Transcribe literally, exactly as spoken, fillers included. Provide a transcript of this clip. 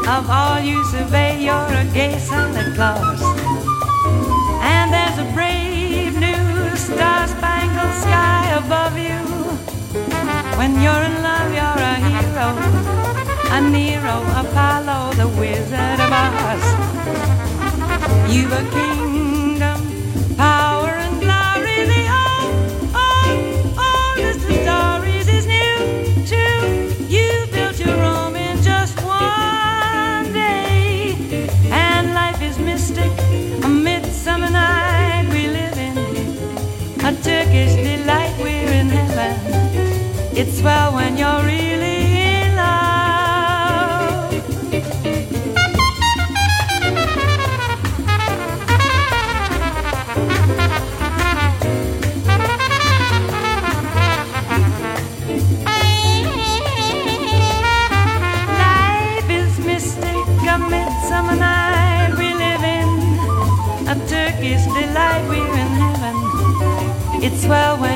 Of all you survey, you're a gay Santa Claus. And there's a brave new star-spangled sky above you. When you're in love, you're a hero, a Nero, Apollo, the Wizard of Oz. You've a kingdom, power and glory. The old, old, oldest of stories is new too. You built your Rome in just one day, and life is mystic, a midsummer night we live in, a Turkish delight, we're in heaven. It's swell when you're really in love. Life is mystic, a midsummer night we live in, a Turkish delight, we're in heaven. It's swell when